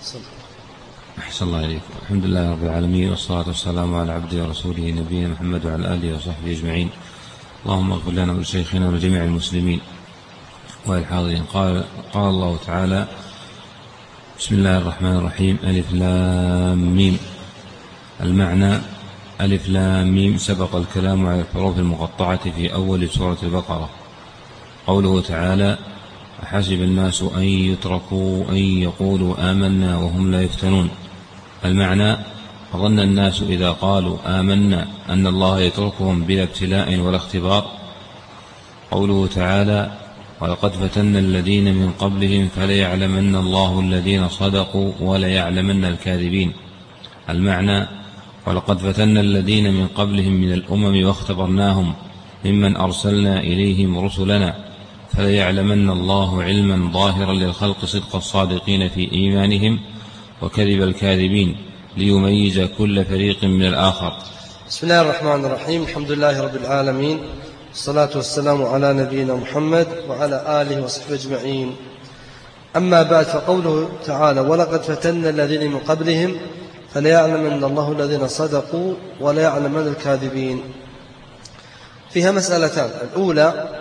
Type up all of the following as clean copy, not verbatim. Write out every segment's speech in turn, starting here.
أحسن الله عليكم. الحمد لله رب العالمين، والصلاة والسلام على عبده ورسوله نبينا محمد وعلى آله وصحبه أجمعين. اللهم اغفر لنا ولشيخنا ولجميع المسلمين والحاضرين. قال الله تعالى: بسم الله الرحمن الرحيم. ألف لام ميم. المعنى: ألف لام ميم سبق الكلام على الحروف المقطعة في أول سورة البقرة. قوله تعالى: أحسب الناس أن يتركوا أن يقولوا آمنا وهم لا يفتنون. المعنى: ظن الناس إذا قالوا آمنا أن الله يتركهم بلا ابتلاء ولا اختبار. قوله تعالى: ولقد فتنا الذين من قبلهم فليعلمن الله الذين صدقوا وليعلمن الكاذبين. المعنى: ولقد فتنا الذين من قبلهم من الأمم واختبرناهم ممن أرسلنا إليهم رسلنا فليعلمن الله علما ظاهرا للخلق صدق الصادقين في إيمانهم وكذب الكاذبين ليميز كل فريق من الآخر. بسم الله الرحمن الرحيم. الحمد لله رب العالمين، والصلاة والسلام على نبينا محمد وعلى آله وصحبه أجمعين. أما بعد، فقوله تعالى: ولقد فتنا الذين من قبلهم فليعلمن الله الذين صدقوا وليعلمن الكاذبين. فيها مسألتان. الأولى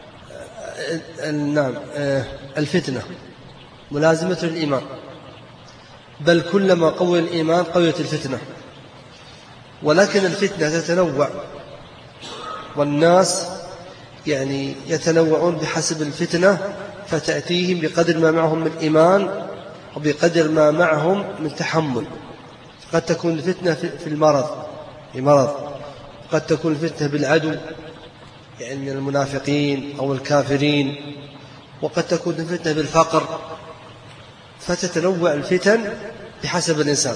الفتنة ملازمة الإيمان، بل كلما قوي الإيمان قويت الفتنة، ولكن الفتنة تتنوع، والناس يتنوعون بحسب الفتنة، فتأتيهم بقدر ما معهم من إيمان وبقدر ما معهم من تحمل. قد تكون الفتنة في المرض، قد تكون الفتنة بالعدو من المنافقين أو الكافرين، وقد تكون الفتنة بالفقر، فتتنوع الفتن بحسب الإنسان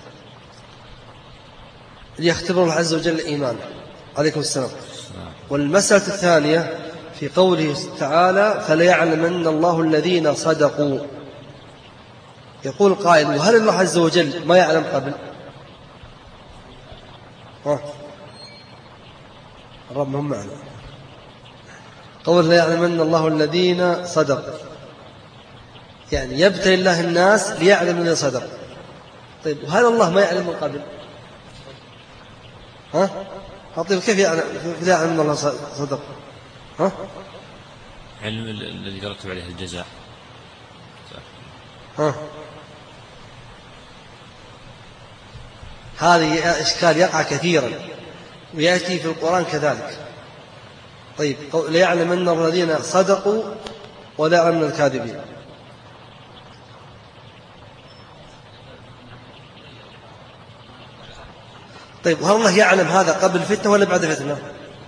ليختبر الله عز وجل إيمانه. عليكم السلام. والمسألة الثانية في قوله تعالى: فليعلمن الله الذين صدقوا. يقول قائل: وهل الله عز وجل ما يعلم قبل؟ الرب هم معنا. قول: ليعلمن الله الذين صدقوا، يبتلي الله الناس ليعلم الذين صدقوا. طيب، وهل الله ما يعلم من قبل؟ طيب، كيف يعلم أن الله صدق؟ علم الذي يرتب عليه الجزاء. هذه إشكال يقع كثيرا ويأتي في القرآن كذلك. طيب، ليعلمن الذين صدقوا ولا يعلمن الكاذبين. طيب، وهل الله يعلم هذا قبل الفتنة ولا بعد الفتنة؟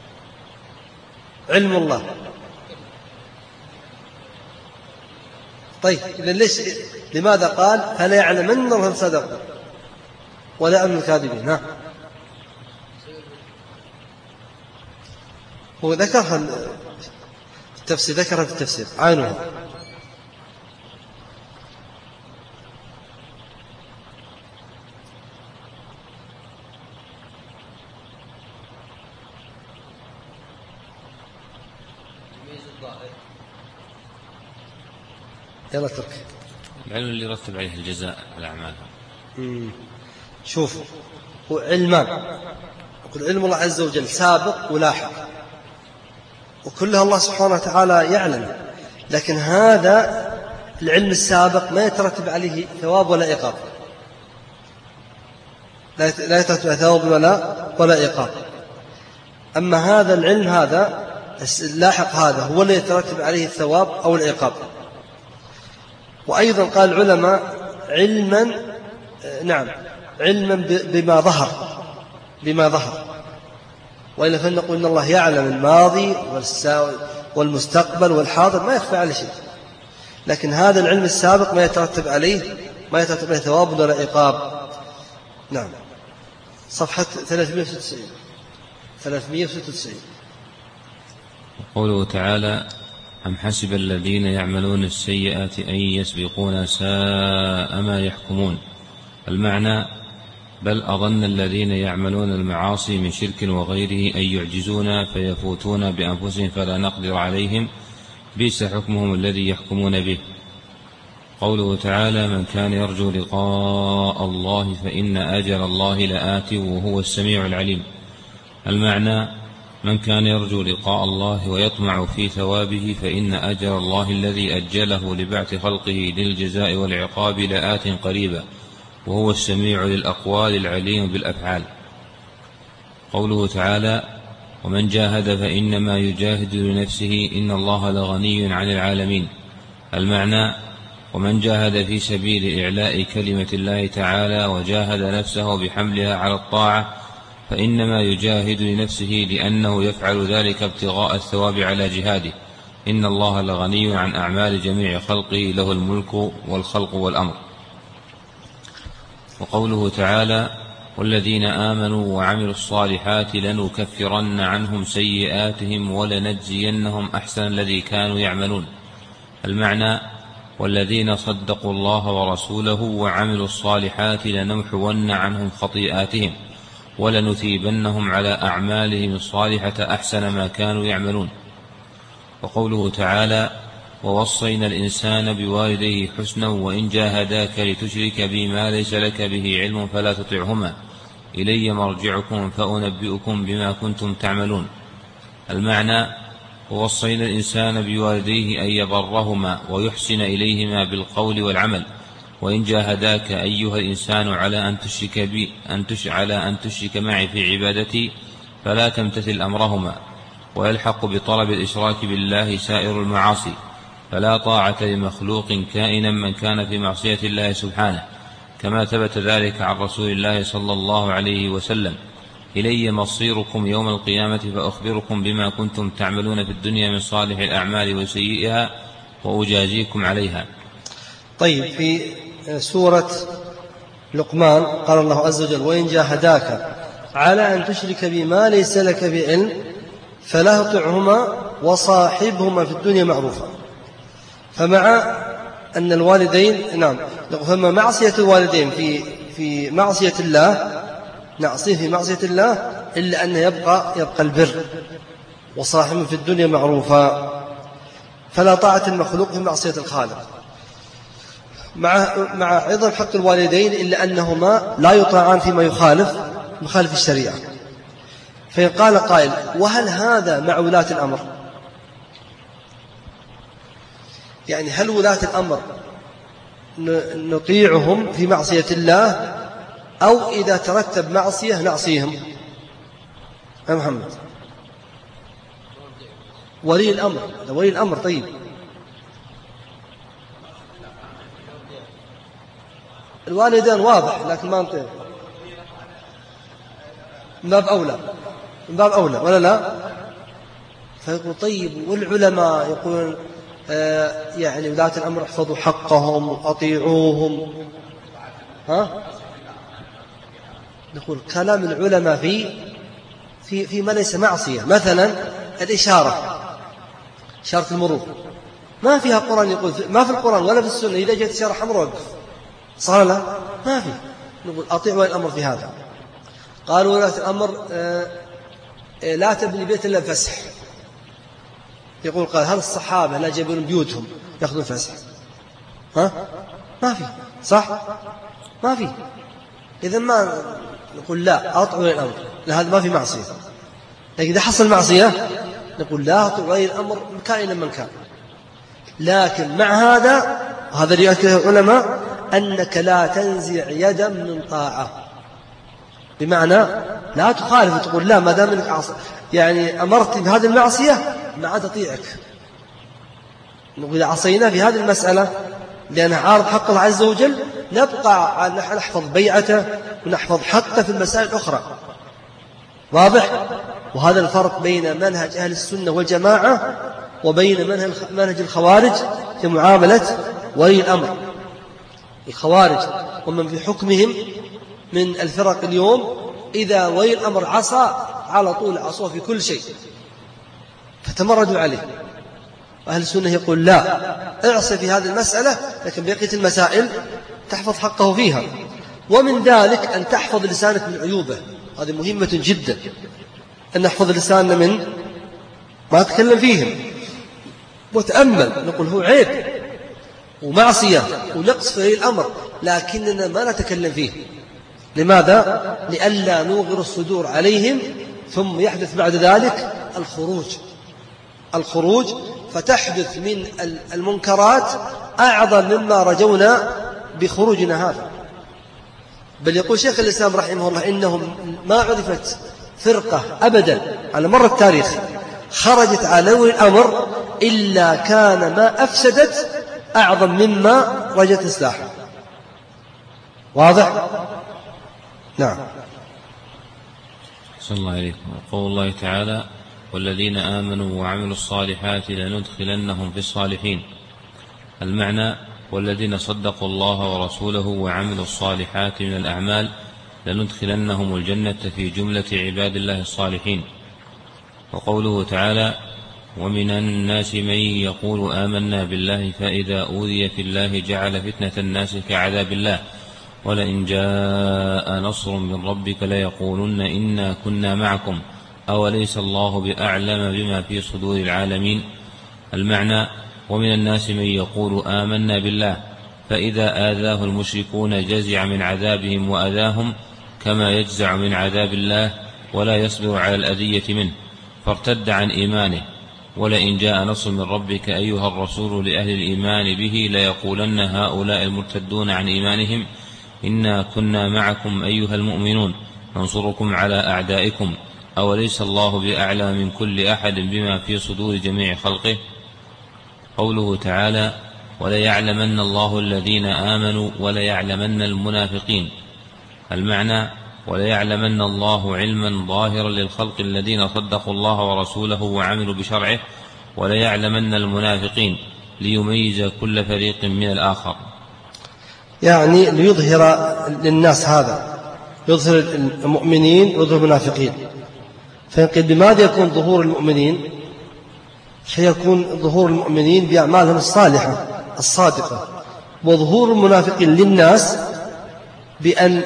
علم الله. طيب، لماذا قال فلا يعلمن الذين صدقوا ولا يعلمن الكاذبين؟ هو ذكرها في التفسير عينها. يلا ترك العلم اللي يرتب عليه الجزاء على أعمالها. شوف، هو علمان. يقول علم الله عز وجل سابق ولاحق، وكلها الله سبحانه وتعالى يعلم، لكن هذا العلم السابق ما يترتب عليه ثواب ولا عقاب، لا يترتب عليه ثواب ولا عقاب. أما هذا العلم هذا اللاحق هذا هو اللي يترتب عليه الثواب أو العقاب. وأيضا قال العلماء علما بما ظهر، وإلا فلنقول إن الله يعلم الماضي والمستقبل والحاضر، ما يخفى عليه شيء. لكن هذا العلم السابق ما يترتب عليه ثواب ولا عقاب. نعم. صفحة 396. قوله تعالى: أم حسب الذين يعملون السيئات أن يسبقونا ساء ما يحكمون. المعنى: بل أظن الذين يعملون المعاصي من شرك وغيره أن يعجزونا فيفوتون بأنفسهم فلا نقدر عليهم، بئس حكمهم الذي يحكمون به. قوله تعالى: من كان يرجو لقاء الله فإن أجل الله لآت وهو السميع العليم. المعنى: من كان يرجو لقاء الله ويطمع في ثوابه فإن أجل الله الذي أجله لبعث خلقه للجزاء والعقاب لآت قريبا وهو السميع للأقوال العليم بالأفعال. قوله تعالى: ومن جاهد فإنما يجاهد لنفسه إن الله لغني عن العالمين. المعنى: ومن جاهد في سبيل إعلاء كلمة الله تعالى وجاهد نفسه بحملها على الطاعة فإنما يجاهد لنفسه لأنه يفعل ذلك ابتغاء الثواب على جهاده. إن الله لغني عن أعمال جميع خلقه له الملك والخلق والأمر. وقوله تعالى: والذين آمنوا وعملوا الصالحات لنكفرن عنهم سيئاتهم ولنجزينهم أحسن الذي كانوا يعملون. المعنى: والذين صدقوا الله ورسوله وعملوا الصالحات لنمحون عنهم خطيئاتهم ولنثيبنهم على أعمالهم الصالحة أحسن ما كانوا يعملون. وقوله تعالى: ووصينا الإنسان بوالديه حسنا وإن جاهداك لتشرك بي ما ليس لك به علم فلا تطعهما إلي مرجعكم فأنبئكم بما كنتم تعملون. المعنى: ووصينا الإنسان بوالديه أن يبرهما ويحسن إليهما بالقول والعمل وإن جاهداك أيها الإنسان على أن تشرك معي في عبادتي فلا تمتثل أمرهما. ويلحق بطلب الإشراك بالله سائر المعاصي، فلا طاعة لمخلوق كائنا من كان في معصية الله سبحانه، كما ثبت ذلك عن رسول الله صلى الله عليه وسلم: إلي مصيركم يوم القيامة فأخبركم بما كنتم تعملون في الدنيا من صالح الأعمال وسيئها وأجازيكم عليها. طيب، في سورة لقمان قال الله عز وجل: وإن جاهداك على أن تشرك بما ليس لك بعلم فلا تطعهما وصاحبهما في الدنيا معروفا. فمع أن الوالدين فما معصية الوالدين في معصية الله نعصيه في معصية الله إلا أن يبقى البر، وصاحبه في الدنيا معروفا، فلا طاعة المخلوق في معصية الخالق، مع عظم حق الوالدين إلا أنهما لا يطاعان فيما يخالف الشريعة. فإن قال قائل: وهل هذا مع ولاة الأمر؟ يعني هل ولاة الأمر نطيعهم في معصية الله أو إذا ترتب معصية نعصيهم؟ يا محمد، ولي الأمر طيب، الوالدان واضح لكن ما نطيع، من باب أولى ولا لا؟ فيقول طيب، والعلماء يقولون يعني ولاة الأمر احفظوا حقهم وأطيعوهم. نقول كلام العلماء في ما ليس معصية، مثلا الإشارة، إشارة المرور ما فيها قرآن يقول، ما في القرآن ولا في السنة إذا جاءت إشارة حمراء وقف، صار لا ما في. نقول أطيعوا الأمر في هذا. قالوا ولاة الأمر لا تبني بيت إلا بفسح. يقول قال: هل الصحابة لا جابون بيوتهم يأخذون فسح؟ ما في، صح؟ ما في. إذا ما نقول لا أطيعوا ولي الأمر، هذا ما في معصية. لكن إذا حصل معصية نقول لا أطيعوا ولي الأمر كائنا من كان. لكن مع هذا اللي يؤكده العلماء أنك لا تنزع يدا من طاعة، بمعنى لا تخالف تقول لا ما دام انك يعني أمرت بهذه المعصية ما عاد أطيعك. نقول إذا عصينا في هذه المسألة لأنها عارض حق الله عز وجل نبقى نحفظ بيعته ونحفظ حقه في المسائل الأخرى. واضح؟ وهذا الفرق بين منهج أهل السنة والجماعة وبين منهج الخوارج في معاملة ولي الأمر. الخوارج ومن في حكمهم من الفرق اليوم إذا ولي الأمر عصى على طول عصوه في كل شيء فتمردوا عليه. أهل السنة يقول لا، اعصي في هذه المسألة لكن بقية المسائل تحفظ حقه فيها. ومن ذلك أن تحفظ لسانك من عيوبه، هذه مهمة جدا، أن نحفظ لساننا من ما نتكلم فيهم. وتأمل، نقول هو عيب ومعصية ونقص في الأمر، لكننا ما نتكلم فيه. لماذا؟ لئلا نوغر الصدور عليهم ثم يحدث بعد ذلك الخروج فتحدث من المنكرات أعظم مما رجونا بخروجنا هذا. بل يقول شيخ الإسلام رحمه الله إنهم ما عرفت فرقة أبدا على مر التاريخ خرجت على أول الأمر إلا كان ما أفسدت أعظم مما رجت إصلاحه. واضح؟ نعم. صلى الله عليكم. وقول الله تعالى: والذين آمنوا وعملوا الصالحات لندخلنهم في الصالحين. المعنى: والذين صدقوا الله ورسوله وعملوا الصالحات من الأعمال لندخلنهم الجنة في جملة عباد الله الصالحين. وقوله تعالى: ومن الناس من يقول آمنا بالله فإذا أوذي في الله جعل فتنة الناس كعذاب الله ولئن جاء نصر من ربك ليقولن إنا كنا معكم أوليس الله بأعلم بما في صدور العالمين. المعنى: ومن الناس من يقول آمنا بالله فإذا آذاه المشركون جزع من عذابهم وأذاهم كما يجزع من عذاب الله ولا يصبر على الأذية منه فارتد عن إيمانه. ولئن جاء نصر من ربك أيها الرسول لأهل الإيمان به ليقولن هؤلاء المرتدون عن إيمانهم إنا كنا معكم أيها المؤمنون ننصركم على أعدائكم أوليس الله بأعلم من كل أحد بما في صدور جميع خلقه. قوله تعالى: وليعلمن الله الذين آمنوا وليعلمن المنافقين. المعنى: وليعلمن الله علما ظاهرا للخلق الذين صدقوا الله ورسوله وعملوا بشرعه وليعلمن المنافقين ليميز كل فريق من الآخر. يعني ليظهر للناس هذا، يظهر المؤمنين ويظهر المنافقين. فينقل بماذا يكون ظهور المؤمنين؟ سيكون ظهور المؤمنين بأعمالهم الصالحة الصادقة، وظهور المنافقين للناس بأن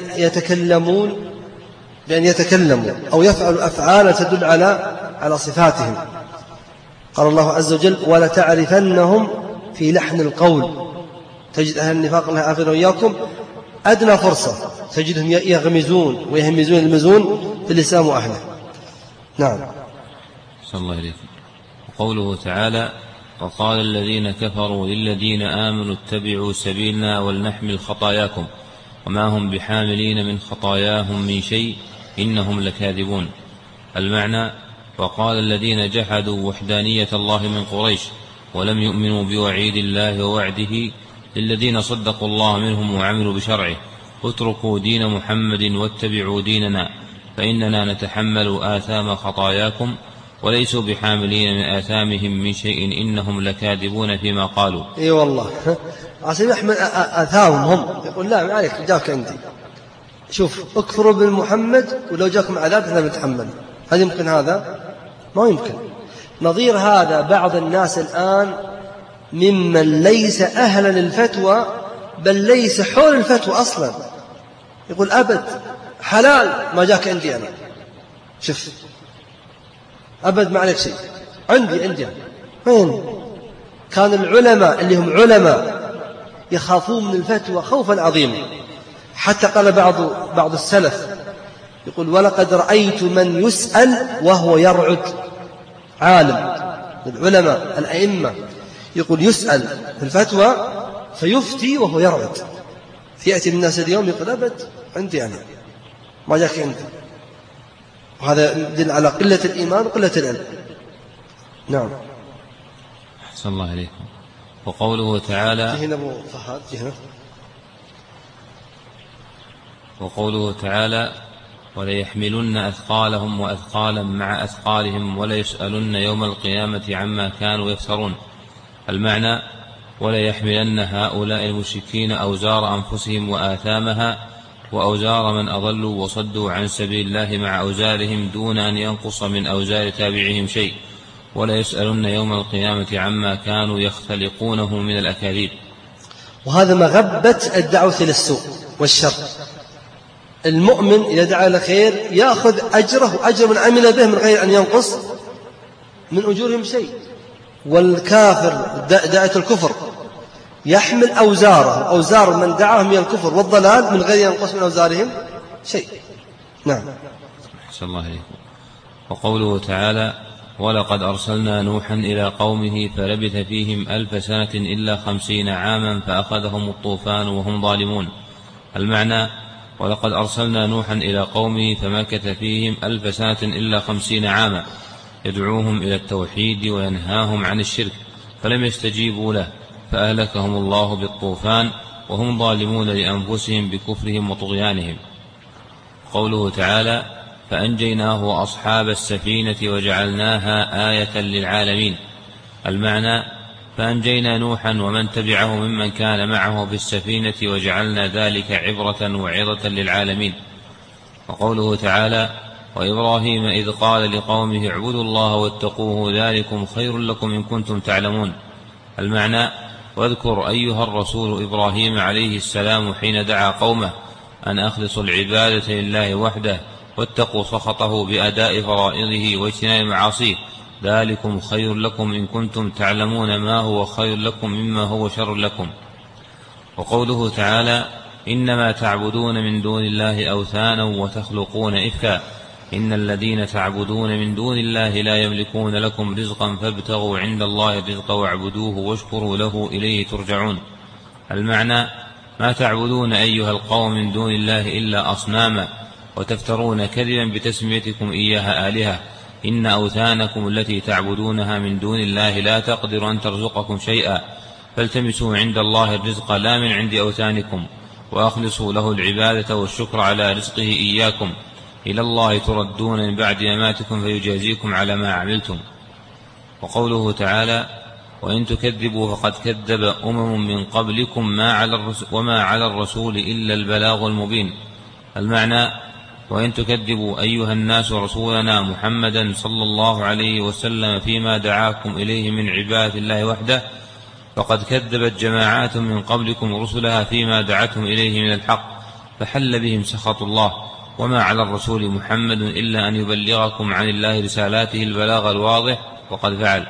يتكلموا أو يفعلوا أفعالا تدل على صفاتهم. قال الله عز وجل: ولتعرفنهم في لحن القول. تجد أهل النفاق الله عافينا وإياكم أدنى فرصة تجدهم يغمزون ويهمزون في الإسلام وأهله. نعم. صلى الله عليه وسلم. وقوله تعالى: وقال الذين كفروا للذين آمنوا اتبعوا سبيلنا ولنحمل خطاياكم وما هم بحاملين من خطاياهم من شيء إنهم لكاذبون. المعنى: وقال الذين جحدوا وحدانية الله من قريش ولم يؤمنوا بوعيد الله ووعده للذين صدقوا الله منهم وعملوا بشرعه اتركوا دين محمد واتبعوا ديننا فإننا نتحمل آثام خطاياكم وليسوا بحاملين من آثامهم من شيء إنهم لكاذبون فيما قالوا. اي والله عشان يحمل آثامهم هم، يقول لا ما عليك جاك عندي، شوف اكفروا بالمحمد ولو جاكم عذاب لا نتحمل. هل يمكن هذا؟ ما يمكن. نظير هذا بعض الناس الآن ممن ليس أهلا للفتوى بل ليس حول الفتوى أصلا، يقول أبد حلال ما جاك عندي أنا، شوف أبد ما عليك شيء، عندي وين؟ كان العلماء اللي هم علماء يخافون من الفتوى خوفا عظيما، حتى قال بعض السلف يقول: ولقد رأيت من يسأل وهو يرعد. عالم العلماء الأئمة يقول يسأل في الفتوى فيفتي وهو يرعد، فيأتي الناس اليوم يقول أبد عندي أنا ما جاك عندي. وهذا يدل على قلة الإيمان وقلة العلم. نعم. أحسن الله عليكم. وقوله تعالى: هنا أبو فهد هنا. وقوله تعالى: وليحملن أثقالهم وأثقالا مع أثقالهم وليسألن يوم القيامة عما كانوا يفترون. المعنى: وليحملن هؤلاء المشركين أوزار أنفسهم وآثامها وأوزار من أضلوا وصدوا عن سبيل الله مع أوزارهم دون أن ينقص من أوزار تابعهم شيء ولا يسألن يوم القيامة عما كانوا يختلقونه من الأكاذيب. وهذا مغبة الدعوة للسوء والشر. المؤمن إذا دعا لخير يأخذ أجره وأجر من عمل به من غير أن ينقص من أجورهم شيء. والكافر داعية الكفر يحمل أوزاره، أوزار من دعاهم إلى الكفر والضلال من غير ينقص من أوزارهم شيء. نعم. أحسن الله عليكم. وقوله تعالى: ولقد أرسلنا نوحا إلى قومه فلبث فيهم 1000 سنة إلا 50 عاما فأخذهم الطوفان وهم ظالمون. المعنى: ولقد أرسلنا نوحا إلى قومه فمكث فيهم 1000 سنة إلا 50 عاما يدعوهم إلى التوحيد وينهاهم عن الشرك فلم يستجيبوا له فأهلكهم الله بالطوفان وهم ظالمون لأنفسهم بكفرهم وطغيانهم. قوله تعالى: فأنجيناه وأصحاب السفينة وجعلناها آية للعالمين. المعنى: فأنجينا نوحا ومن تبعه ممن كان معه في السفينة وجعلنا ذلك عبرة وعظة للعالمين. وقوله تعالى: وإبراهيم إذ قال لقومه اعبدوا الله واتقوه ذلكم خير لكم إن كنتم تعلمون. المعنى: واذكر أيها الرسول إبراهيم عليه السلام حين دعا قومه أن أخلصوا العبادة لله وحده واتقوا سخطه بأداء فرائضه واجتناب معاصيه ذلكم خير لكم إن كنتم تعلمون ما هو خير لكم مما هو شر لكم. وقوله تعالى: إنما تعبدون من دون الله أوثانا وتخلقون إفكا إن الذين تعبدون من دون الله لا يملكون لكم رزقا فابتغوا عند الله الرزق واعبدوه واشكروا له إليه ترجعون. المعنى: ما تعبدون أيها القوم من دون الله إلا أصناما وتفترون كذبا بتسميتكم إياها آلهة إن أوثانكم التي تعبدونها من دون الله لا تقدر أن ترزقكم شيئا فالتمسوا عند الله الرزق لا من عند أوثانكم وأخلصوا له العبادة والشكر على رزقه إياكم إلى الله تردون من بعد مماتكم فيجازيكم على ما عملتم. وقوله تعالى: وإن تكذبوا فقد كذب أمم من قبلكم وما على الرسول إلا البلاغ المبين. المعنى: وإن تكذبوا أيها الناس رسولنا محمدا صلى الله عليه وسلم فيما دعاكم إليه من عبادة الله وحده فقد كذبت جماعات من قبلكم رسلها فيما دعتهم إليه من الحق فحل بهم سخط الله وما على الرسول محمد إلا أن يبلغكم عن الله رسالاته البلاغ الواضح وقد فعل.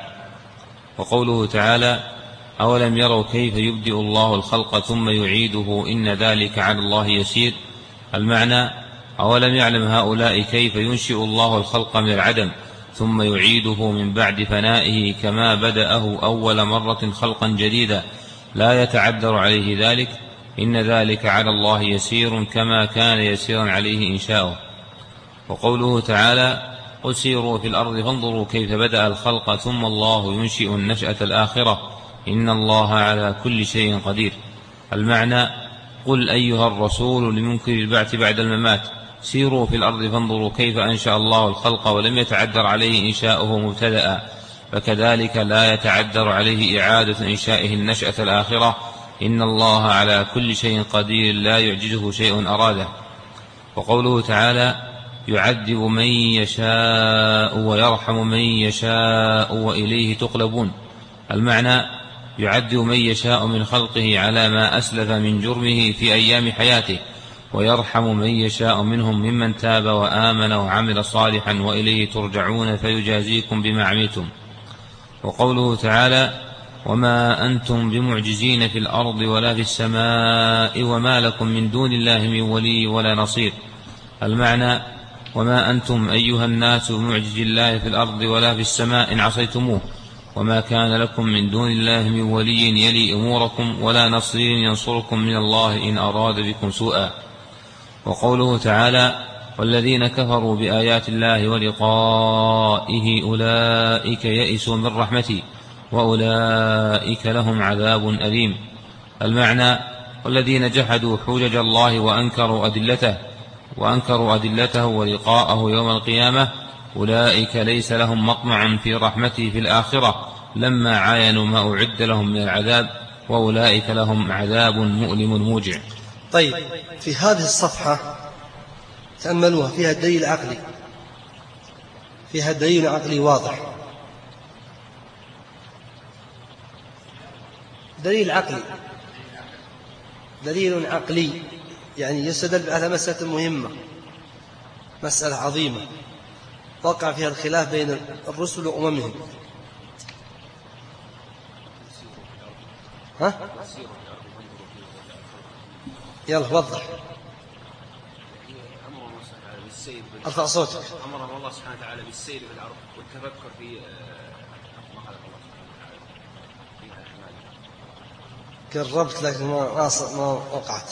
وقوله تعالى: أولم يروا كيف يبدئ الله الخلق ثم يعيده إن ذلك على الله يسير. المعنى: أولم يعلم هؤلاء كيف ينشئ الله الخلق من العدم ثم يعيده من بعد فنائه كما بدأه أول مرة خلقا جديدا لا يتعذر عليه ذلك إن ذلك على الله يسير كما كان يسيرا عليه إنشاؤه. وقوله تعالى: قل سيروا في الأرض فانظروا كيف بدأ الخلق ثم الله ينشئ النشأة الآخرة إن الله على كل شيء قدير. المعنى: قل أيها الرسول لمنكر البعث بعد الممات سيروا في الأرض فانظروا كيف أنشأ الله الخلق ولم يتعذر عليه إنشاؤه مبتدأ فكذلك لا يتعذر عليه إعادة إنشائه النشأة الآخرة إن الله على كل شيء قدير لا يعجزه شيء أراده. وقوله تعالى: يعذب من يشاء ويرحم من يشاء وإليه تقلبون. المعنى: يعذب من يشاء من خلقه على ما أسلف من جرمه في أيام حياته ويرحم من يشاء منهم ممن تاب وآمن وعمل صالحا وإليه ترجعون فيجازيكم بما عملتم. وقوله تعالى: وما أنتم بمعجزين في الأرض ولا في السماء وما لكم من دون الله من ولي ولا نصير. المعنى: وما أنتم أيها الناس بمعجز الله في الأرض ولا في السماء إن عصيتموه وما كان لكم من دون الله من ولي يلي أموركم ولا نصير ينصركم من الله إن أراد بكم سوءا. وقوله تعالى: والذين كفروا بآيات الله ولقائه أولئك يئسوا من رحمتي وأولئك لهم عذاب أليم. المعنى: والذين جحدوا حجج الله وأنكروا أدلته ولقاءه يوم القيامة أولئك ليس لهم مطمع في رحمته في الآخرة لما عاينوا ما أعد لهم من العذاب وأولئك لهم عذاب مؤلم موجع. طيب، في هذه الصفحة تأملوها فيها دليل عقلي واضح. دليل عقلي يعني يستدل على مسألة مهمة، مسألة عظيمة وقع فيها الخلاف بين الرسل وأممهم. ها؟ يلا وضح. ارفع صوتك. أمرهم الله سبحانه وتعالى بالسير في الأرض والتفكر في ما خلق الله سبحانه وتعالى. قربت لكن ما وقعت.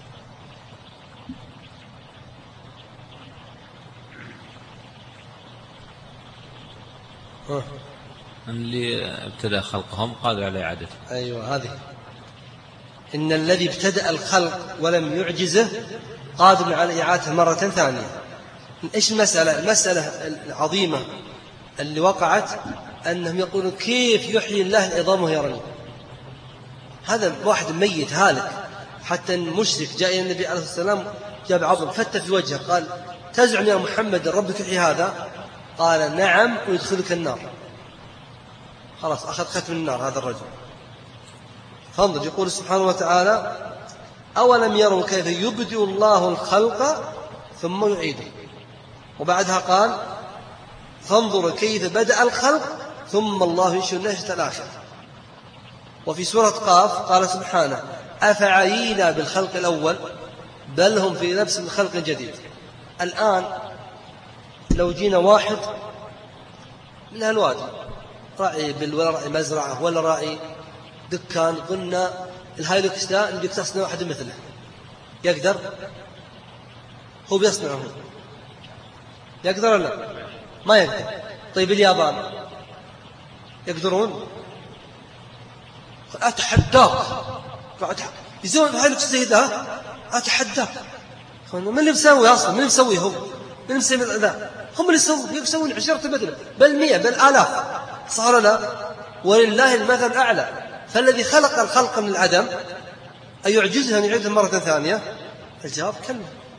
اللي ابتدأ خلقهم قادر على إعادته. أيوة هذه. إن الذي ابتدأ الخلق ولم يعجزه قادر على إعادته مرة ثانية. إيش المسألة؟ المسألة العظيمة اللي وقعت أنهم يقولون كيف يحيي الله العظام وهي رميم. هذا واحد ميت هالك. حتى المشرك جاء إلى النبي عليه الصلاة والسلام جاب عظم فتى في وجهه قال تزعم يا محمد ربك يحيي هذا؟ قال نعم ويدخلك النار. خلاص أخذ ختم النار هذا الرجل. فانظر يقول سبحانه وتعالى أولم يروا كيف يبدئ الله الخلق ثم يعيده. وبعدها قال فانظر كيف بدأ الخلق ثم الله ينشئ النشأة الآخرة. وفي سورة قاف قال سبحانه أفعينا بالخلق الأول بل هم في نفس الخلق الجديد. الآن لو جينا واحد من هالوادي راعي ولا راعي مزرعة ولا راعي دكان قلنا الهايلوكس ده اللي يكتصنع واحد مثله يقدر؟ هو بيصنعه يقدر ولا لا؟ ما يقدر. طيب اليابان يقدرون؟ أتحداك يسوون الهايلوكس زي ده أتحداك. من اللي مسوي أصلا؟ من اللي مسويه هو؟ من اللي مسوي ذا؟ هم اللي يسوون 10 مثلا بل 100 بل آلاف. صار لا؟ ولله المثل الأعلى. فالذي خلق الخلق من العدم أيعجزه أن يعيده مرة ثانية؟ الجواب كلا.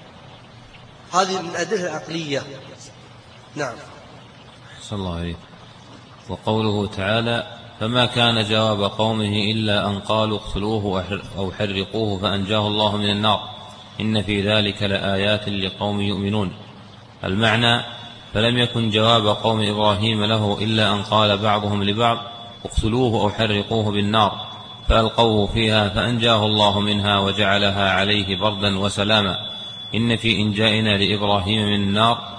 هذه من الأدلة العقلية. نعم. صلى الله عليه. وقوله تعالى فما كان جواب قومه إلا أن قالوا اقتلوه أو حرقوه فأنجاه الله من النار إن في ذلك لآيات لقوم يؤمنون. المعنى فلم يكن جواب قوم إبراهيم له إلا أن قال بعضهم لبعض اقتلوه أو حرقوه بالنار فألقوه فيها فأنجاه الله منها وجعلها عليه بردا وسلاما. إن في إنجائنا لإبراهيم من النار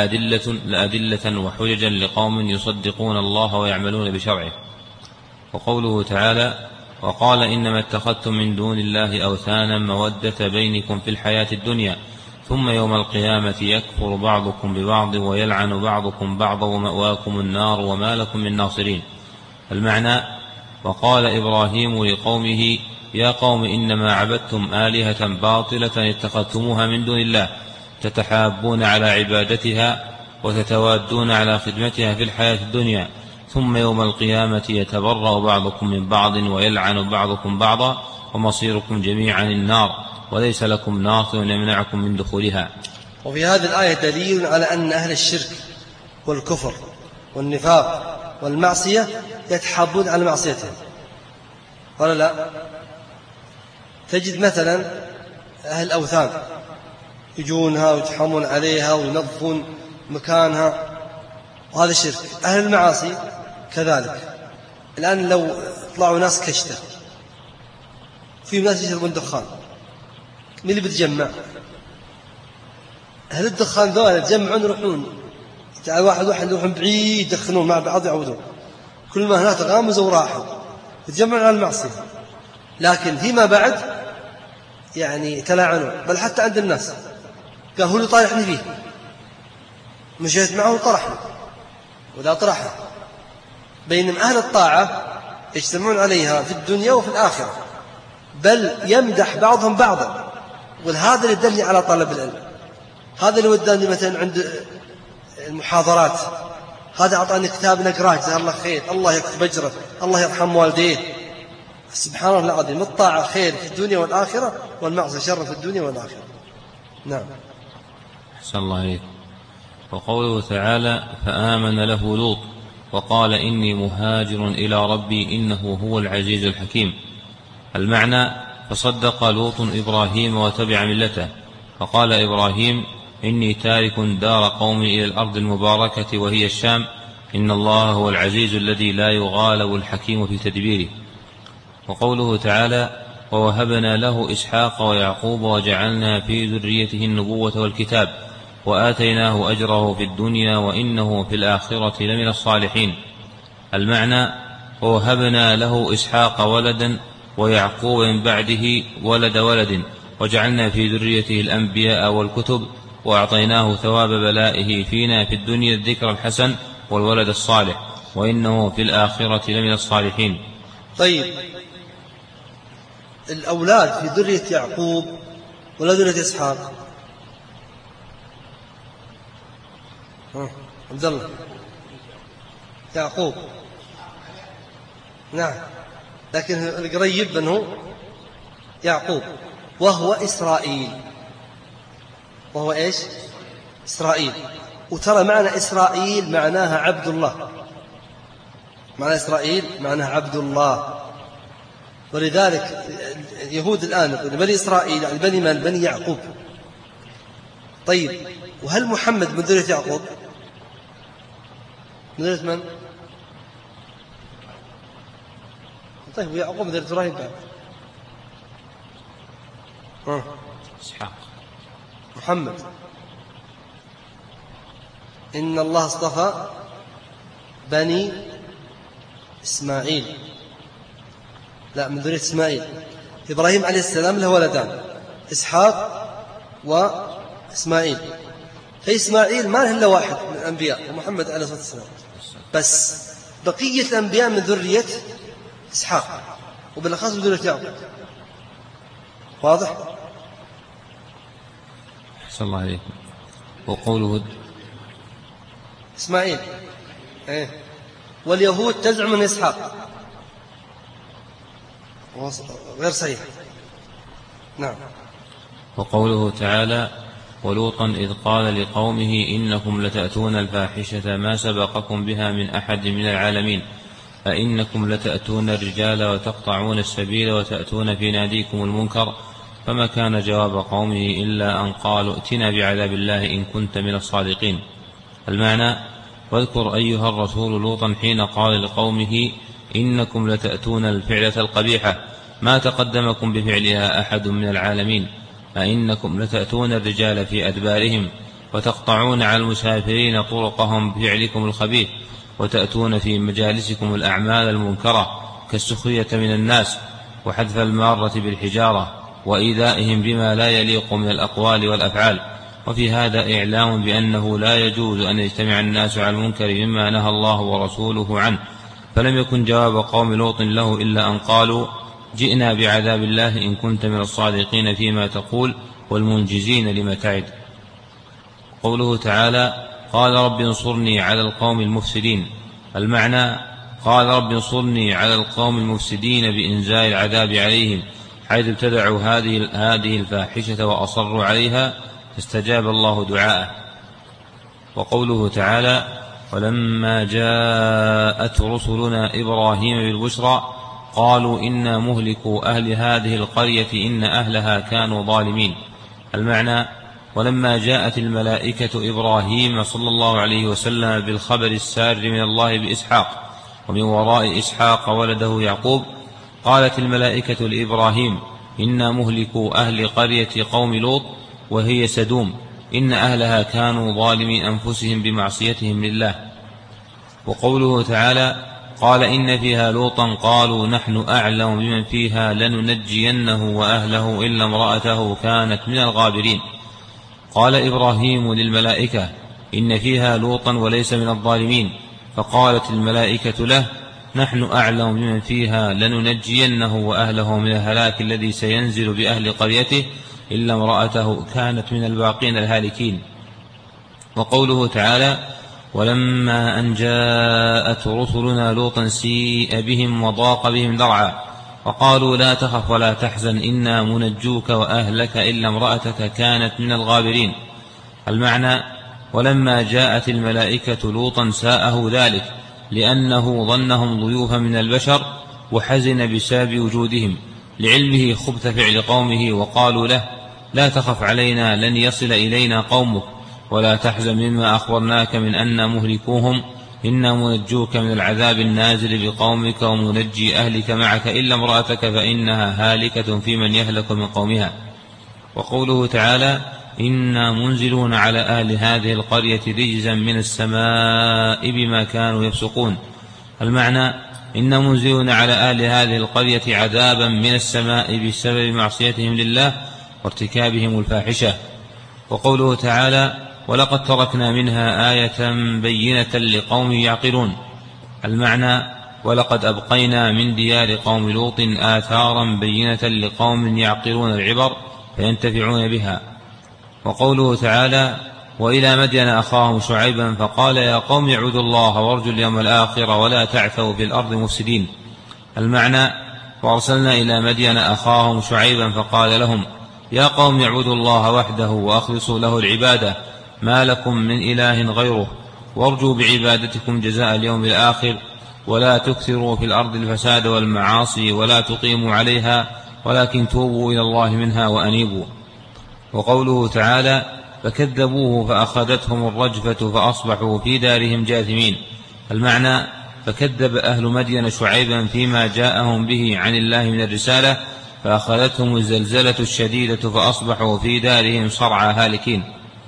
لأدلة وحججا لقوم يصدقون الله ويعملون بشرعه. وقوله تعالى وقال إنما اتخذتم من دون الله أوثانا مودة بينكم في الحياة الدنيا ثم يوم القيامة يكفر بعضكم ببعض ويلعن بعضكم بعضا ومأواكم النار وما لكم من ناصرين. المعنى وقال إبراهيم لقومه يا قوم إنما عبدتم آلهة باطلة اتخذتموها من دون الله تتحابون على عبادتها وتتوادون على خدمتها في الحياة الدنيا ثم يوم القيامة يتبرأ بعضكم من بعض ويلعن بعضكم بعضا ومصيركم جميعا النار وليس لكم ناصر يمنعكم من دخولها. وفي هذه الآية دليل على أن أهل الشرك والكفر والنفاق والمعصية يتحابون على معصيتهم ولا لا؟ تجد مثلا أهل الأوثان يجونها ويتحامون عليها وينظفون مكانها وهذا شرك. أهل المعاصي كذلك. الآن لو طلعوا ناس كشتة في ناس يشربون دخان من اللي بتجمع؟ أهل الدخان ذولا يتجمعون يروحون تعال واحد يروحون بعيد يدخنون مع بعض يعودون كل ما هناك تغامزوا وراحوا يتجمعون على المعصية. لكن فيما بعد يعني تلاعنون بل حتى عند الناس قال هو اللي طارحني فيه مشيت معه وطرحني ولا طرحه. بينما أهل الطاعة يجتمعون عليها في الدنيا وفي الآخرة بل يمدح بعضهم بعضا. وهذا اللي يدلني على طلب العلم. هذا اللي وداني مثلا عند المحاضرات هذا أعطاني كتاب نقراه جزاه الله خير الله يكتب أجره الله يرحم والديه. سبحان الله العظيم الطاعة خير في الدنيا والآخرة والمعصية شر في الدنيا والآخرة. نعم. أحسن الله عليك. وقوله تعالى فآمن له لوط وقال إني مهاجر إلى ربي إنه هو العزيز الحكيم. المعنى فصدق لوط إبراهيم وتبع ملته فقال إبراهيم إني تارك دار قومي إلى الأرض المباركة وهي الشام إن الله هو العزيز الذي لا يغالب الحكيم في تدبيره. وقوله تعالى ووهبنا له إسحاق ويعقوب وجعلنا في ذريته النبوة والكتاب وآتيناه أجره في الدنيا وإنه في الآخرة لمن الصالحين. المعنى ووهبنا له إسحاق ولدا ويعقوب من بعده ولد ولد وجعلنا في ذريته الأنبياء والكتب وأعطيناه ثواب بلائه فينا في الدنيا الذكر الحسن والولد الصالح وإنه في الآخرة لمن الصالحين. طيب، الأولاد في ذرية يعقوب ولا ذرية إسحاق؟ عبد الله. يعقوب، نعم، لكن القريب منه يعقوب وهو إسرائيل. وهو إيش؟ إسرائيل. وترى معنى إسرائيل معناها عبد الله. معنى إسرائيل معناها عبد الله. ولذلك اليهود الآن يقولون بني إسرائيل يعني بني من؟ بني يعقوب. طيب، وهل محمد من ذرية يعقوب؟ من ذرية من؟ طيب، ويعقوب من ذرية إبراهيم بعد. إسحاق. محمد إن الله اصطفى بني إسماعيل، لا، من ذرية إسماعيل. إبراهيم عليه السلام له ولدان، إسحاق وإسماعيل. فإسماعيل ما له إلا واحد من الأنبياء ومحمد عليه الصلاة والسلام، بس بقية الأنبياء من ذرية إسحاق وبالأخص من ذرية يعقوب. واضح؟ أحسن الله عليكم. وقوله إسماعيل واليهود تزعم من إسحاق، غير صحيح. نعم. وقوله تعالى ولوطا إذ قال لقومه إنكم لتأتون الفاحشة ما سبقكم بها من أحد من العالمين أئنكم لتأتون الرجال وتقطعون السبيل وتأتون في ناديكم المنكر فما كان جواب قومه إلا أن قالوا ائتنا بعذاب الله إن كنت من الصادقين. المعنى واذكر أيها الرسول لوطا حين قال لقومه إنكم لتأتون الفعلة القبيحة ما تقدمكم بفعلها أحد من العالمين أئنكم لتأتون الرجال في أدبارهم وتقطعون على المسافرين طرقهم بفعلكم الخبيث وتأتون في مجالسكم الأعمال المنكرة كالسخرية من الناس وحذف المارة بالحجارة وإيذائهم بما لا يليق من الأقوال والأفعال. وفي هذا إعلام بأنه لا يجوز أن يجتمع الناس على المنكر مما نهى الله ورسوله عنه. فلم يكن جواب قوم لوط له إلا أن قالوا جئنا بعذاب الله إن كنت من الصادقين فيما تقول والمنجزين لما تعد. قوله تعالى قال رب انصرني على القوم المفسدين. المعنى قال رب انصرني على القوم المفسدين بإنزال العذاب عليهم حيث ابتدعوا هذه الفاحشة وأصروا عليها فاستجاب الله دعاءه. وقوله تعالى ولما جاءت رسلنا إبراهيم بالبشرى قالوا إنا مهلكوا أهل هذه القرية إن أهلها كانوا ظالمين. المعنى ولما جاءت الملائكة إبراهيم صلى الله عليه وسلم بالخبر السار من الله بإسحاق ومن وراء إسحاق ولده يعقوب قالت الملائكة لإبراهيم إنا مهلكوا أهل قرية قوم لوط وهي سدوم إن أهلها كانوا ظالمي أنفسهم بمعصيتهم لله. وقوله تعالى قال إن فيها لوطا قالوا نحن أعلم بمن فيها لننجينه وأهله إلا امرأته كانت من الغابرين. قال إبراهيم للملائكة إن فيها لوطا وليس من الظالمين فقالت الملائكة له نحن أعلم بمن فيها لننجينه وأهله من الهلاك الذي سينزل بأهل قريته إلا امرأته كانت من الباقين الهالكين. وقوله تعالى ولما أن جاءت رسلنا لوطا سيء بهم وضاق بهم ذرعا وقالوا لا تخف ولا تحزن إنا منجوك وأهلك إلا امرأتك كانت من الغابرين. المعنى ولما جاءت الملائكة لوطا ساءه ذلك لأنه ظنهم ضيوفا من البشر وحزن بسبب وجودهم لعلمه خبث فعل قومه وقالوا له لا تخف علينا لن يصل إلينا قومك ولا تحزن مما أخبرناك من أن مهلكوهم إنا منجوك من العذاب النازل بقومك ومنجي أهلك معك إلا امرأتك فإنها هالكة في من يهلك من قومها. وقوله تعالى إنا منزلون على أهل هذه القرية رجزا من السماء بما كانوا يفسقون. المعنى إنا منزلون على أهل هذه القرية عذابا من السماء بسبب معصيتهم لله وارتكابهم الفاحشة. وقوله تعالى ولقد تركنا منها آية بينة لقوم يعقلون. المعنى ولقد أبقينا من ديار قوم لوط آثارا بينة لقوم يعقلون العبر فينتفعون بها. وقوله تعالى وإلى مدين أخاهم شعيبا فقال يا قوم اعبدوا الله وارجوا اليوم الآخر ولا تعثوا في الأرض مفسدين. المعنى وأرسلنا إلى مدين أخاهم شعيبا فقال لهم يا قوم اعبدوا الله وحده وأخلصوا له العبادة ما لكم من إله غيره وارجوا بعبادتكم جزاء اليوم الآخر ولا تكثروا في الأرض الفساد والمعاصي ولا تقيموا عليها ولكن توبوا إلى الله منها وأنيبوا. وقوله تعالى فكذبوه فأخذتهم الرجفة فأصبحوا في دارهم جاثمين. المعنى فكذب أهل مدين شعيبا فيما جاءهم به عن الله من الرسالة فأخذتهم الزلزلة الشديدة فأصبحوا في دارهم صرعى هالكين.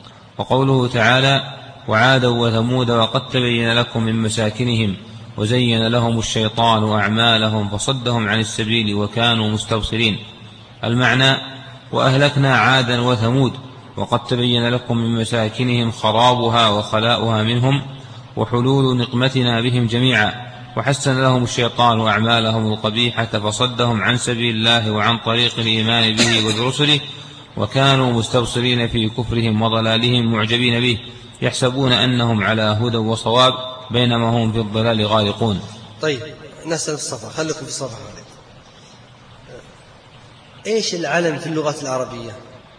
وقوله تعالى وعادا وثمود وقد تبين لكم من مساكنهم وزين لهم الشيطان أعمالهم فصدهم عن السبيل وكانوا مستبصرين. المعنى وأهلكنا عادا وثمود وقد تبين لكم من مساكنهم خرابها وخلاؤها منهم وحلول نقمتنا بهم جميعا وحسن لهم الشيطان أعمالهم القبيحة فصدهم عن سبيل الله وعن طريق الإيمان به وبرسله وكانوا مستبصرين في كفرهم وضلالهم معجبين به يحسبون أنهم على هدى وصواب بينما هم في الضلال غارقون. طيب نسأل الصفحة خليكم في الصفحة. إيش العلم في اللغة العربية؟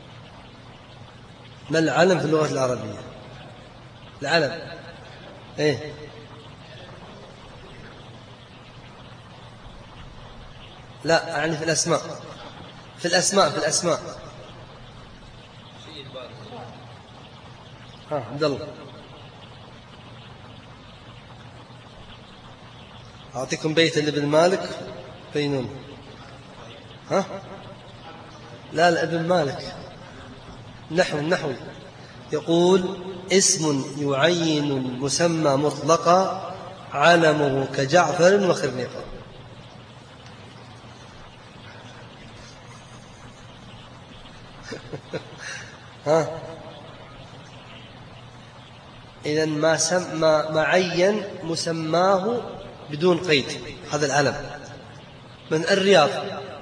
ما العلم في اللغة العربية؟ العلم إيه؟ لا يعني في الأسماء في الأسماء عبد الله أعطيكم بيت لابن مالك بينون. لا ابن مالك نحو يقول اسم يعين المسمى مطلقا علمه كجعفر وخرنيقة. إذن ما عين مسماه بدون قيد. هذا العلم من الرياض.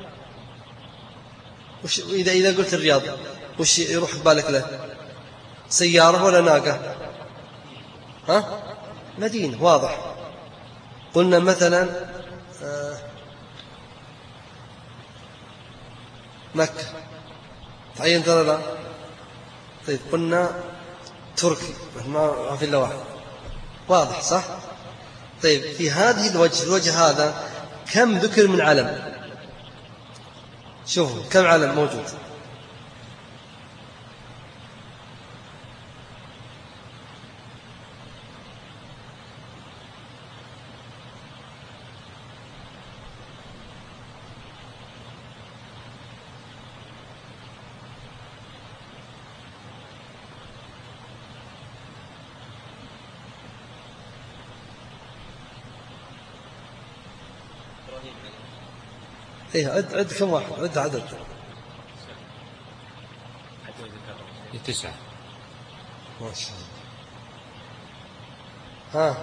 إذا قلت الرياض وش يروح بالك له؟ سيارة ولا ناقة؟ مدينة واضح. قلنا مثلا مكة تعين ترى لا. طيب قلنا تركي ما في إلا واحد واضح صح. طيب في هذه الوجه هذا كم ذكر من علم؟ شوفوا كم علم موجود. إيه عد كم واحد؟ عد عدد 9 ما شاء الله.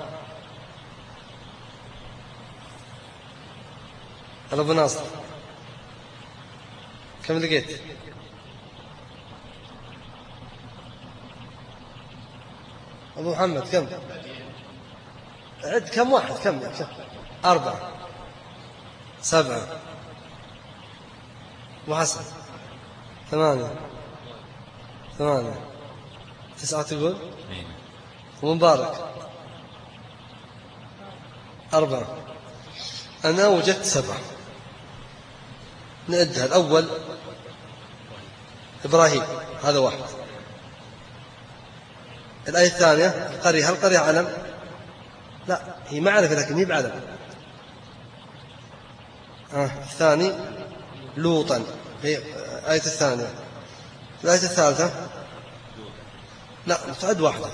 أبو ناصر كم لقيت؟ أبو محمد كم؟ عد كم واحد؟ كم 4 7 أبو حسن 8 9 تقول ومبارك 4. أنا وجدت 7. نعدها. الأول إبراهيم هذا 1. الآية الثانية القرية. هل القرية علم؟ لا هي معرفة لكن هي بعلم. الثاني لوطا في آية الثانية. الآية الثالثة لا تعد واحدة.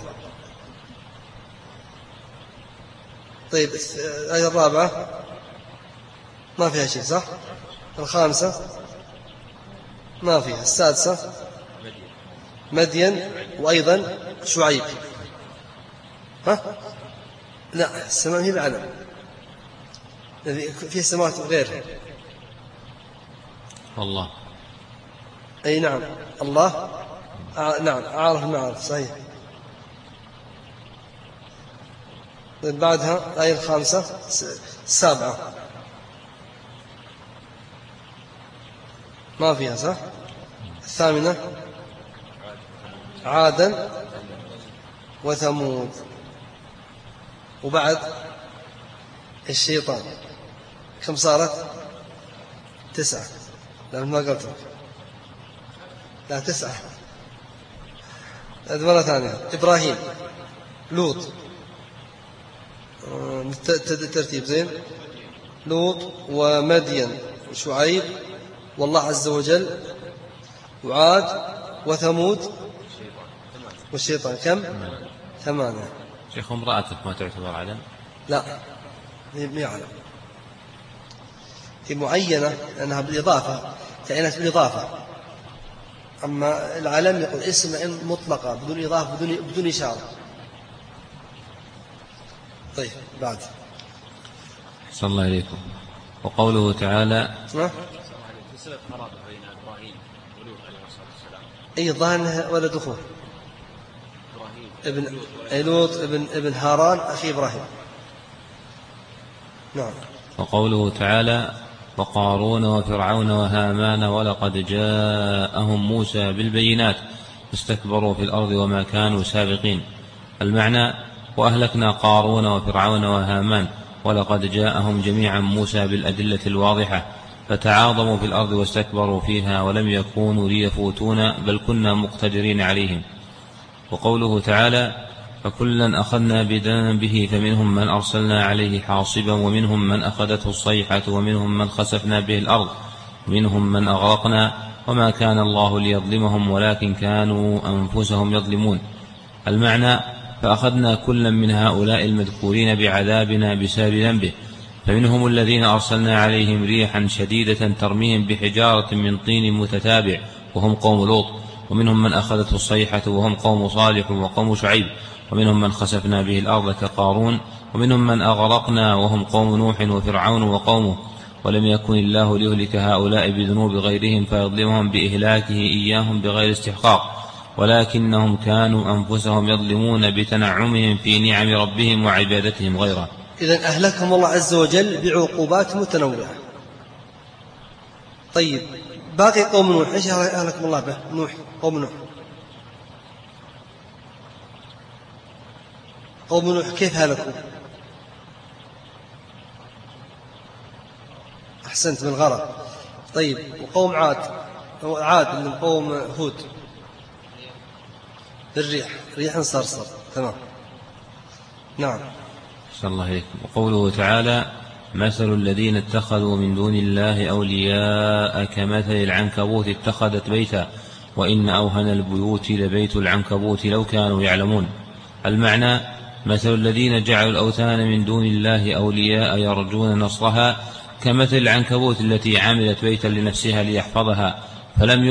طيب الآية الرابعة ما فيها شيء صح؟ الخامسة ما فيها. السادسة مدين وأيضا شعيب. لا السماء هي بعلم في سماوات غيرها. الله أي نعم الله نعم عارف المعارف صحيح. بعدها الآية الخامسة السابعة ما فيها صح. الثامنة عادا وثمود. وبعد الشيطان كم صارت؟ 9. لا ما قلت لك. لا 9. مرة ثانية إبراهيم لوط ترتيب زين. لوط ومدين وشعيب والله عز وجل وعاد وثمود والشيطان كم؟ 8. شيخ امرأتك ما تعتبر علم؟ لا هي علم. هي معينة لأنها بالإضافة كائنات بالإضافة. أما العلم يقول اسم مطلقة بدون إضافة بدون إشارة. طيب بعد صلى الله عليكم. وقوله تعالى سبب قرابة بين إبراهيم ولوط عليه الصلاة والسلام. أي ظاهر ولد أخوه لوط ابن هاران أخي إبراهيم. نعم. وقوله تعالى وقارون وفرعون وهامان ولقد جاءهم موسى بالبينات فاستكبروا في الأرض وما كانوا سابقين. المعنى وأهلكنا قارون وفرعون وهامان ولقد جاءهم جميعا موسى بالأدلة الواضحة فتعاظموا في الأرض واستكبروا فيها ولم يكونوا ليفوتون بل كنا مقتدرين عليهم. وقوله تعالى فكلا أخذنا بذنبه فمنهم من أرسلنا عليه حاصبا ومنهم من أخذته الصيحة ومنهم من خسفنا به الأرض ومنهم من أغرقنا وما كان الله ليظلمهم ولكن كانوا أنفسهم يظلمون. المعنى فأخذنا كلا من هؤلاء المذكورين بعذابنا بسبب ذنبه فمنهم الذين أرسلنا عليهم ريحا شديدة ترميهم بحجارة من طين متتابع وهم قوم لوط ومنهم من أخذته الصيحة وهم قوم صالح وقوم شعيب ومنهم من خسفنا به الأرض كقارون ومنهم من أغرقنا وهم قوم نوح وفرعون وقومه ولم يكن الله ليهلك هؤلاء بذنوب غيرهم فيظلمهم بإهلاكه إياهم بغير استحقاق ولكنهم كانوا أنفسهم يظلمون بتنعمهم في نعم ربهم وعبادتهم غيره. إذن أهلكهم الله عز وجل بعقوبات متنوعة. طيب باقي قوم نوح إيش أهلكم الله به؟ نوح قوم نوح كيف هلكوا؟ أحسنت من غرق. طيب وقوم عاد من قوم هود بالريح ريح صرصر. تمام. نعم. صلى الله عليكم. وقوله تعالى مثل الذين اتخذوا من دون الله أولياء كمثل العنكبوت اتخذت بيتا وإن أوهن البيوت لبيت العنكبوت لو كانوا يعلمون. المعنى مثل الذين جعلوا الأوثان من دون الله أولياء يرجون نصرها كمثل العنكبوت التي عملت بيتا لنفسها ليحفظها فلم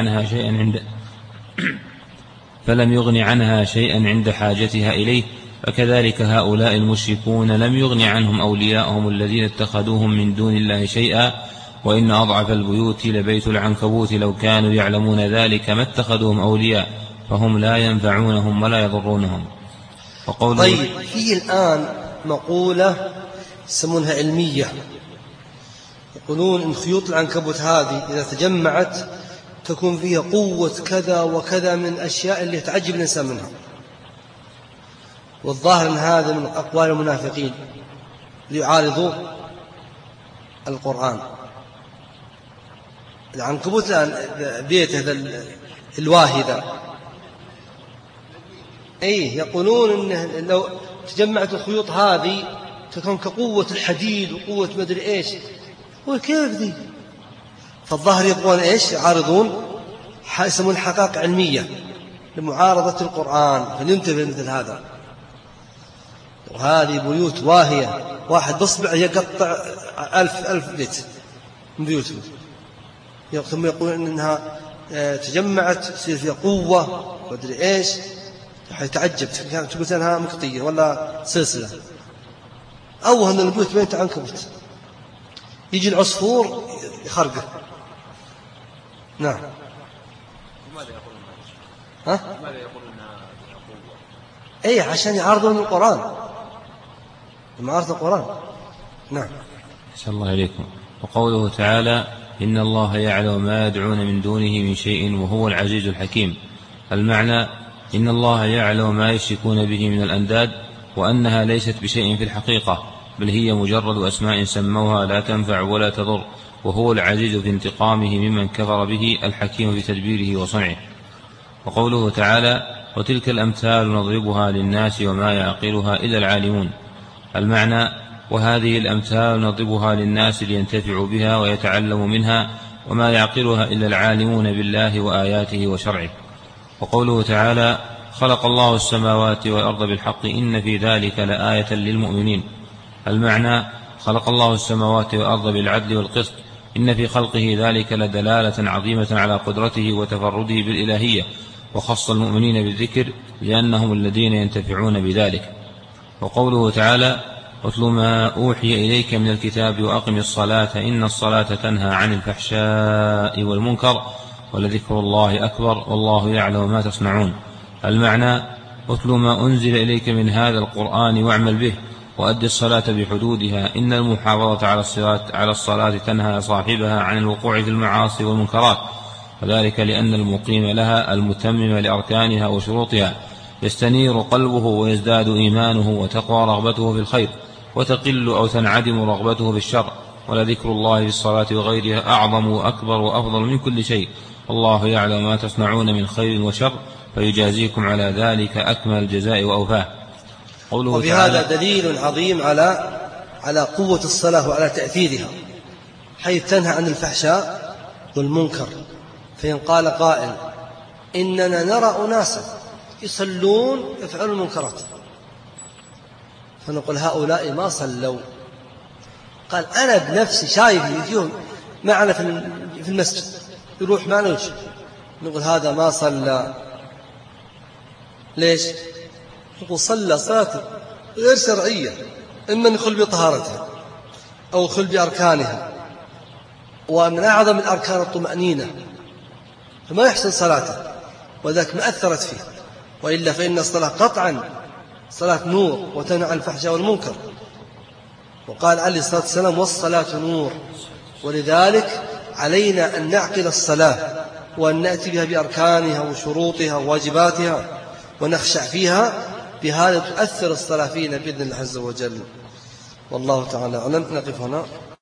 يغن عنها شيئا عند حاجتها إليه فكذلك هؤلاء المشركون لم يغن عنهم أولياءهم الذين اتخذوهم من دون الله شيئا وإن أضعف البيوت لبيت العنكبوت لو كانوا يعلمون ذلك ما اتخذوهم أولياء فهم لا ينفعونهم ولا يضرونهم. طيب في الآن مقولة يسمونها علمية يقولون إن خيوط العنكبوت هذه إذا تجمعت تكون فيها قوة كذا وكذا من الأشياء اللي تعجب الإنسان منها. والظاهر أن هذا من أقوال المنافقين ليعارضوا القرآن. العنكبوت الآن بيت هذا الواهي ذا يقولون إنه تجمعت الخيوط هذه تكون كقوة الحديد وقوة مدري إيش، وكيف ذي؟ فالظاهر يبغون إيش؟ يعارضون، يسمون حقائق علمية لمعارضة القرآن، فلينتبه مثل هذا. وهذه بيوت واهية، واحد بصبع يقطع 1000 بيت من بيوتهم، ثم يقولون إنها تجمعت يصير فيها قوة ومدري إيش، حيتعجب تقول أنها مقطية ولا سلسلة. أو أن البيوت بيت عنكبوت، يجي العصفور يخرقه. نعم. لماذا يقولون ها؟ لماذا يقولون قوة؟ أي عشان يعارضون القرآن، معارضة القرآن. نعم. أحسن الله إليكم. وقوله تعالى إن الله يعلم ما يدعون من دونه من شيء وهو العزيز الحكيم. المعنى إن الله يعلم ما يشركون به من الأنداد، وأنها ليست بشيء في الحقيقة، بل هي مجرد أسماء سموها لا تنفع ولا تضر، وهو العزيز في انتقامه ممن كفر به، الحكيم في تدبيره وصنعه. وقوله تعالى وتلك الأمثال نضربها للناس وما يعقلها إلا العالمون. المعنى وهذه الأمثال نضربها للناس لينتفعوا بها ويتعلموا منها، وما يعقلها إلا العالمون بالله وآياته وشرعه. وقوله تعالى خلق الله السماوات والأرض بالحق إن في ذلك لآية للمؤمنين. المعنى خلق الله السماوات والأرض بالعدل والقسط، إن في خلقه ذلك لدلالة عظيمة على قدرته وتفرده بالإلهية، وخص المؤمنين بالذكر لأنهم الذين ينتفعون بذلك. وقوله تعالى واتل ما أوحي إليك من الكتاب وأقم الصلاة إن الصلاة تنهى عن الفحشاء والمنكر ولذكر الله أكبر والله يعلم ما تصنعون. المعنى اتل ما أنزل إليك من هذا القرآن واعمل به، وأد الصلاة بحدودها، إن المحافظة على الصلاة تنهى صاحبها عن الوقوع في المعاصي والمنكرات، وذلك لأن المقيم لها المتمم لأركانها وشروطها يستنير قلبه ويزداد إيمانه وتقوى رغبته في الخير، وتقل أو تنعدم رغبته في الشر. ولذكر الله في الصلاة وغيرها أعظم وأكبر وأفضل من كل شيء، الله يعلم ما تصنعون من خير وشر فيجازيكم على ذلك أكمل الجزاء وأوفاه. وفي هذا دليل عظيم على قوة الصلاة وعلى تأثيرها، حيث تنهى عن الفحشاء والمنكر. فإن قال قائل إننا نرى أناسا يصلون يفعلون المنكرات، فنقول هؤلاء ما صلوا. قال أنا بنفسي شايف يجون معنا في المسجد يروح معنا وجه، نقول هذا ما صلى. ليش؟ نقول صلى صلاة غير شرعية، إما نخل بطهارتها أو خل بأركانها، ومن أعظم الأركان الطمأنينة، فما يحسن صلاته وذاك ما أثرت فيه. وإلا فإن الصلاة قطعا صلاة نور وتنهى عن الفحشاء والمنكر. وقال عليه الصلاة والسلام والصلاة نور، ولذلك علينا أن نعقل الصلاة وأن نأتي بها بأركانها وشروطها وواجباتها ونخشع فيها، بهذا تؤثر الصلاة فينا بإذن الله عز وجل. والله تعالى أعلم. نقف هنا.